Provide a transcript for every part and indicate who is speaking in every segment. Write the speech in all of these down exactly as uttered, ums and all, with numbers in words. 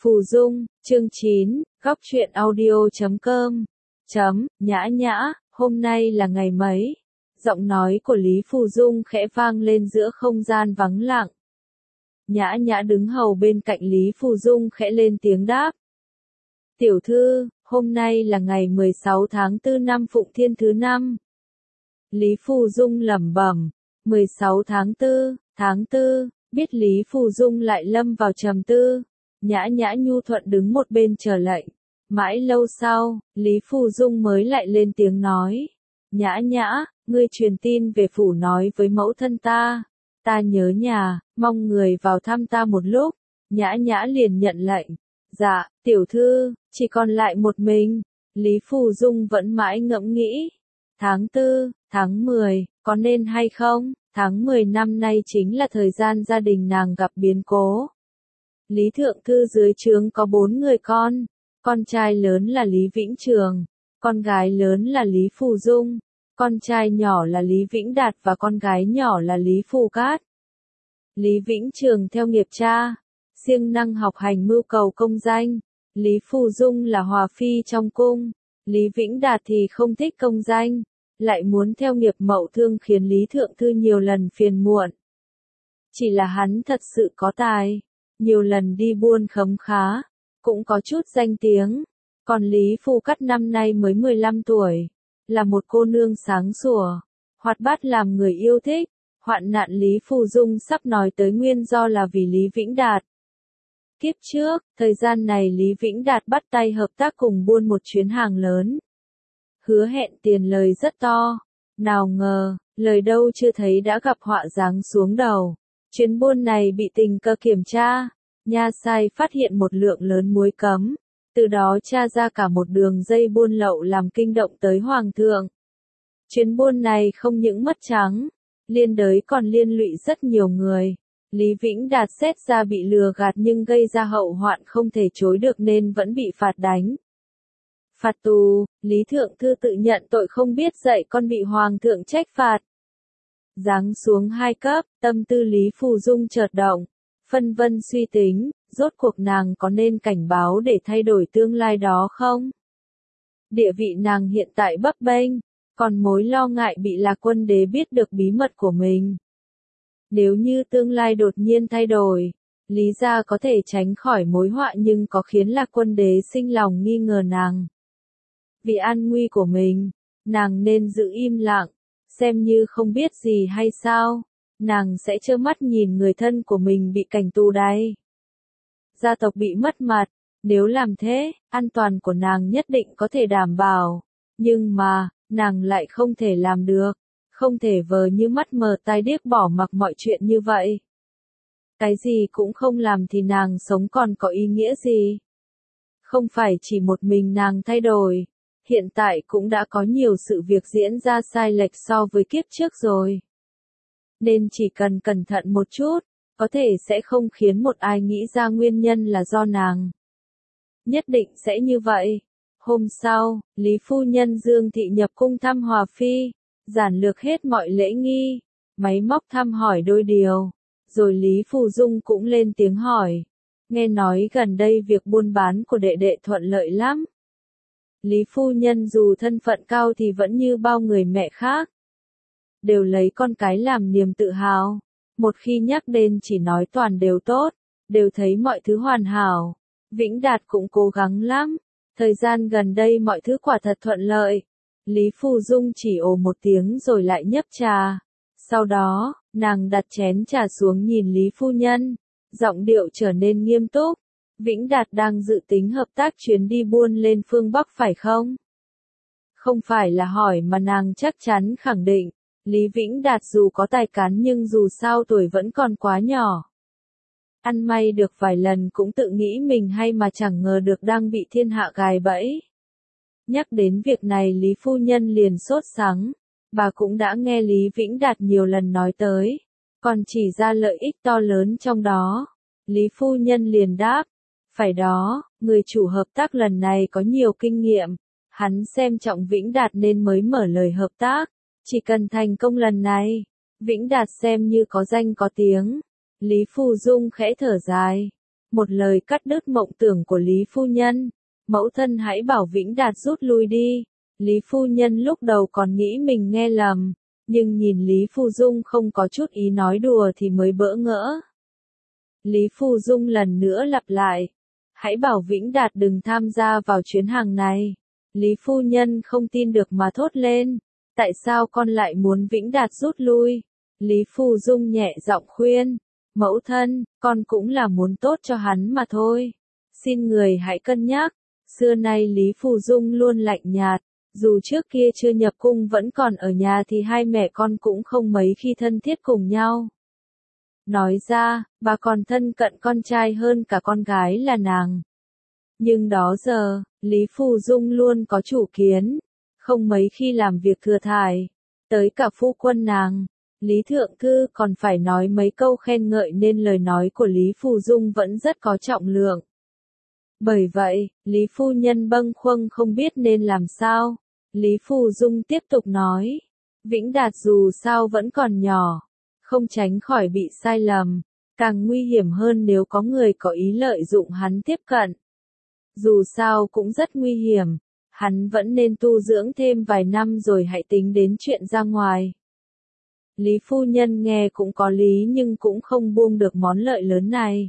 Speaker 1: Phù Dung, chương chín, góc truyện audio chấm com, chấm, nhã nhã, hôm nay là ngày mấy? Giọng nói của Lý Phù Dung khẽ vang lên giữa không gian vắng lặng. Nhã nhã đứng hầu bên cạnh Lý Phù Dung khẽ lên tiếng đáp. Tiểu thư, hôm nay là ngày mười sáu tháng tư năm Phụng Thiên thứ năm. Lý Phù Dung lẩm bẩm, mười sáu tháng tư, tháng tư, biết Lý Phù Dung lại lâm vào trầm tư. Nhã nhã nhu thuận đứng một bên chờ lệnh. Mãi lâu sau, Lý Phù Dung mới lại lên tiếng nói. Nhã nhã, ngươi truyền tin về phủ nói với mẫu thân ta. Ta nhớ nhà, mong người vào thăm ta một lúc. Nhã nhã liền nhận lệnh. Dạ, tiểu thư, chỉ còn lại một mình. Lý Phù Dung vẫn mãi ngẫm nghĩ. Tháng tư, tháng mười, có nên hay không? Tháng mười năm nay chính là thời gian gia đình nàng gặp biến cố. Lý Thượng Thư dưới trướng có bốn người con, con trai lớn là Lý Vĩnh Trường, con gái lớn là Lý Phù Dung, con trai nhỏ là Lý Vĩnh Đạt và con gái nhỏ là Lý Phù Cát. Lý Vĩnh Trường theo nghiệp cha, siêng năng học hành mưu cầu công danh, Lý Phù Dung là hòa phi trong cung, Lý Vĩnh Đạt thì không thích công danh, lại muốn theo nghiệp mậu thương khiến Lý Thượng Thư nhiều lần phiền muộn. Chỉ là hắn thật sự có tài. Nhiều lần đi buôn khấm khá, cũng có chút danh tiếng. Còn Lý Phù Cát năm nay mới mười lăm tuổi, là một cô nương sáng sủa, hoạt bát làm người yêu thích. Hoạn nạn Lý Phù Dung sắp nói tới nguyên do là vì Lý Vĩnh Đạt. Kiếp trước, thời gian này Lý Vĩnh Đạt bắt tay hợp tác cùng buôn một chuyến hàng lớn. Hứa hẹn tiền lời rất to, nào ngờ, lời đâu chưa thấy đã gặp họa giáng xuống đầu. Chuyến buôn này bị tình cờ kiểm tra, nha sai phát hiện một lượng lớn muối cấm, từ đó tra ra cả một đường dây buôn lậu làm kinh động tới Hoàng thượng. Chuyến buôn này không những mất trắng, liên đới còn liên lụy rất nhiều người. Lý Vĩnh Đạt xét ra bị lừa gạt nhưng gây ra hậu hoạn không thể chối được nên vẫn bị phạt đánh. Phạt tù, Lý Thượng Thư tự nhận tội không biết dạy con bị Hoàng thượng trách phạt. Giáng xuống hai cấp, tâm tư Lý Phù Dung chợt động, phân vân suy tính, rốt cuộc nàng có nên cảnh báo để thay đổi tương lai đó không? Địa vị nàng hiện tại bấp bênh, còn mối lo ngại bị Lạc Quân Đế biết được bí mật của mình. Nếu như tương lai đột nhiên thay đổi, Lý gia có thể tránh khỏi mối họa nhưng có khiến Lạc Quân Đế sinh lòng nghi ngờ nàng. Vì an nguy của mình, nàng nên giữ im lặng. Xem như không biết gì hay sao, nàng sẽ trơ mắt nhìn người thân của mình bị cảnh tù đày. Gia tộc bị mất mặt, nếu làm thế, an toàn của nàng nhất định có thể đảm bảo. Nhưng mà, nàng lại không thể làm được, không thể vờ như mắt mờ tai điếc bỏ mặc mọi chuyện như vậy. Cái gì cũng không làm thì nàng sống còn có ý nghĩa gì? Không phải chỉ một mình nàng thay đổi. Hiện tại cũng đã có nhiều sự việc diễn ra sai lệch so với kiếp trước rồi. Nên chỉ cần cẩn thận một chút, có thể sẽ không khiến một ai nghĩ ra nguyên nhân là do nàng. Nhất định sẽ như vậy. Hôm sau, Lý Phu Nhân Dương Thị nhập cung thăm Hòa Phi, giản lược hết mọi lễ nghi, máy móc thăm hỏi đôi điều. Rồi Lý Phù Dung cũng lên tiếng hỏi. Nghe nói gần đây việc buôn bán của đệ đệ thuận lợi lắm. Lý Phu Nhân dù thân phận cao thì vẫn như bao người mẹ khác. Đều lấy con cái làm niềm tự hào. Một khi nhắc đến chỉ nói toàn đều tốt, đều thấy mọi thứ hoàn hảo. Vĩnh Đạt cũng cố gắng lắm. Thời gian gần đây mọi thứ quả thật thuận lợi. Lý Phù Dung chỉ ồ một tiếng rồi lại nhấp trà. Sau đó, nàng đặt chén trà xuống nhìn Lý Phu Nhân. Giọng điệu trở nên nghiêm túc. Vĩnh Đạt đang dự tính hợp tác chuyến đi buôn lên phương Bắc phải không? Không phải là hỏi mà nàng chắc chắn khẳng định. Lý Vĩnh Đạt dù có tài cán nhưng dù sao tuổi vẫn còn quá nhỏ. Ăn may được vài lần cũng tự nghĩ mình hay mà chẳng ngờ được đang bị thiên hạ gài bẫy. Nhắc đến việc này Lý Phu Nhân liền sốt sắng. Bà cũng đã nghe Lý Vĩnh Đạt nhiều lần nói tới. Còn chỉ ra lợi ích to lớn trong đó. Lý Phu Nhân liền đáp. Phải đó, người chủ hợp tác lần này có nhiều kinh nghiệm. Hắn xem trọng Vĩnh Đạt nên mới mở lời hợp tác. Chỉ cần thành công lần này, Vĩnh Đạt xem như có danh có tiếng. Lý Phù Dung khẽ thở dài. một lời cắt đứt mộng tưởng của Lý phu nhân. Mẫu thân hãy bảo Vĩnh Đạt rút lui đi. Lý phu nhân lúc đầu còn nghĩ mình nghe lầm, nhưng nhìn Lý Phu Dung không có chút ý nói đùa thì mới bỡ ngỡ. Lý Phu Dung lần nữa lặp lại, hãy bảo Vĩnh Đạt đừng tham gia vào chuyến hàng này. Lý phu nhân không tin được mà thốt lên, tại sao con lại muốn Vĩnh Đạt rút lui? Lý Phu Dung nhẹ giọng khuyên, mẫu thân, con cũng là muốn tốt cho hắn mà thôi. Xin người hãy cân nhắc. Xưa nay Lý Phu Dung luôn lạnh nhạt, dù trước kia chưa nhập cung vẫn còn ở nhà thì hai mẹ con cũng không mấy khi thân thiết cùng nhau. Nói ra, bà còn thân cận con trai hơn cả con gái là nàng. Nhưng đó giờ, Lý Phu Dung luôn có chủ kiến, không mấy khi làm việc thừa thải. Tới cả phu quân nàng, Lý Thượng Thư còn phải nói mấy câu khen ngợi nên lời nói của Lý Phu Dung vẫn rất có trọng lượng. Bởi vậy, Lý phu nhân bâng khuâng không biết nên làm sao. Lý Phu Dung tiếp tục nói, Vĩnh Đạt dù sao vẫn còn nhỏ, không tránh khỏi bị sai lầm, càng nguy hiểm hơn nếu có người có ý lợi dụng hắn tiếp cận. Dù sao cũng rất nguy hiểm, hắn vẫn nên tu dưỡng thêm vài năm rồi hãy tính đến chuyện ra ngoài. Lý phu nhân nghe cũng có lý nhưng cũng không buông được món lợi lớn này.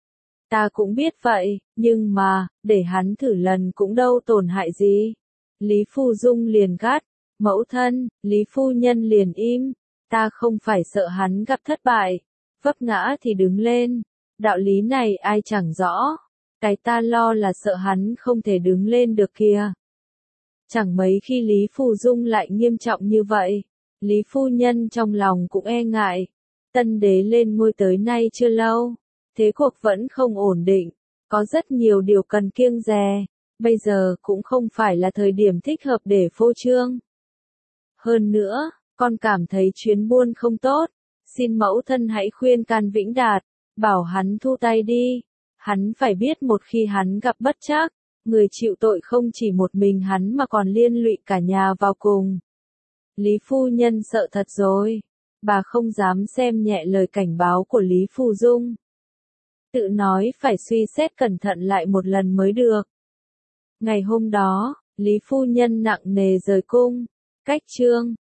Speaker 1: Ta cũng biết vậy, nhưng mà, để hắn thử lần cũng đâu tổn hại gì. Lý Phu Dung liền gắt, mẫu thân, Lý phu nhân liền im, ta không phải sợ hắn gặp thất bại, vấp ngã thì đứng lên, đạo lý này ai chẳng rõ, cái ta lo là sợ hắn không thể đứng lên được kìa. Chẳng mấy khi Lý Phu Dung lại nghiêm trọng như vậy, Lý phu nhân trong lòng cũng e ngại, tân đế lên ngôi tới nay chưa lâu. Thế cuộc vẫn không ổn định, có rất nhiều điều cần kiêng dè, bây giờ cũng không phải là thời điểm thích hợp để phô trương. Hơn nữa, con cảm thấy chuyến buôn không tốt, xin mẫu thân hãy khuyên can Vĩnh Đạt, bảo hắn thu tay đi. Hắn phải biết một khi hắn gặp bất trắc, người chịu tội không chỉ một mình hắn mà còn liên lụy cả nhà vào cùng. Lý phu nhân sợ thật rồi, bà không dám xem nhẹ lời cảnh báo của Lý Phu Dung. Tự nói phải suy xét cẩn thận lại một lần mới được. Ngày hôm đó, Lý phu nhân nặng nề rời cung, cách trương.